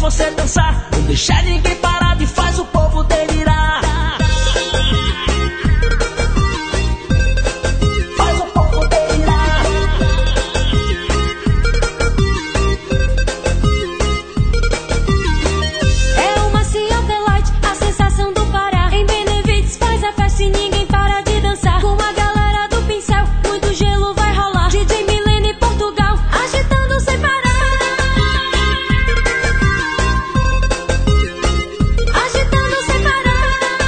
você dançar, não deixar ninguém parado e faz o povo delirar. Faz o povo delirar. É o Maciota Light, a sensação do Pará. Em Benevides faz a festa e ninguém para de dançar. Com a galera do pincel, muito gelo vai rolar. DJ Milene Portugal, agitando sem parar. Agitando sem parar.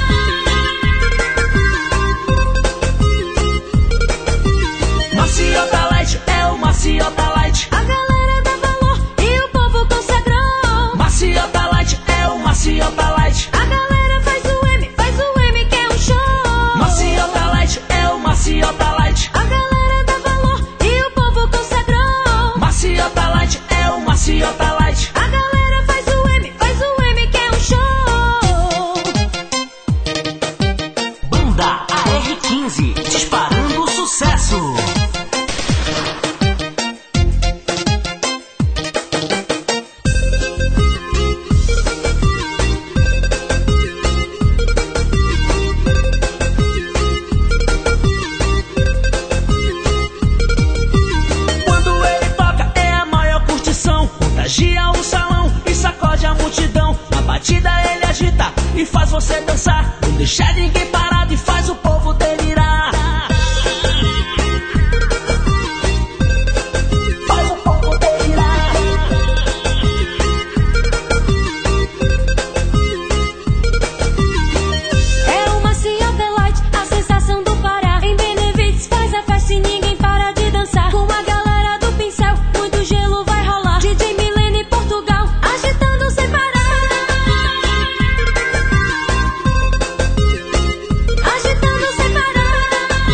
Maciota Light é o Maciota Light. A galera dá valor e o povo consagrou. Maciota Light é o Maciota Light. A galera faz o M que é um show. Maciota Light é o Maciota Light. A galera dá valor e o povo consagrou. Maciota Light é o Maciota Light. A galera faz o M que é um show. Banda AR15, disparando sucesso. Quando ele toca é a maior curtição, contagia o salão e sacode a multidão. Na batida ele agita e faz você dançar, não deixar ninguém parado e faz o povo delirar. Faz o povo delirar. É o Maciota Light, a sensação do Pará. Em Benevides faz a festa e ninguém para de dançar. Com a galera do pincel, muito gelo vai rolar. DJ Milene Portugal, agitando sem parar. Agitando sem parar.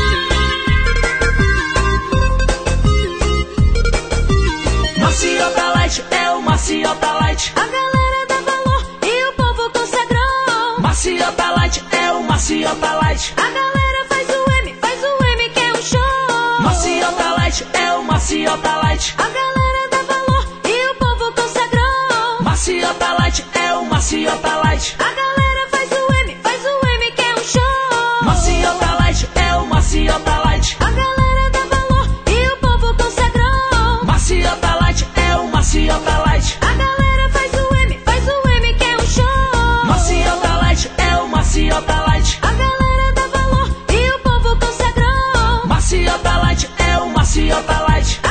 Maciota Light é o Maciota Light. A galera dá valor e o povo consagrou. Maciota Light é o Maciota Light. A galera faz o M que é um show. Maciota Light é o Maciota Light. A galera dá valor e o povo consagrou. Maciota Light é o Maciota Light. A galera faz o M que é um show. Maciota Light é o Maciota Light. A galera dá valor e o povo consagrou. Maciota Light é o Maciota Light. A galera faz o M que é um show. Maciota Light é o Maciota Light. A galera dá valor e o povo consagrou. Maciota Light é o Maciota Light.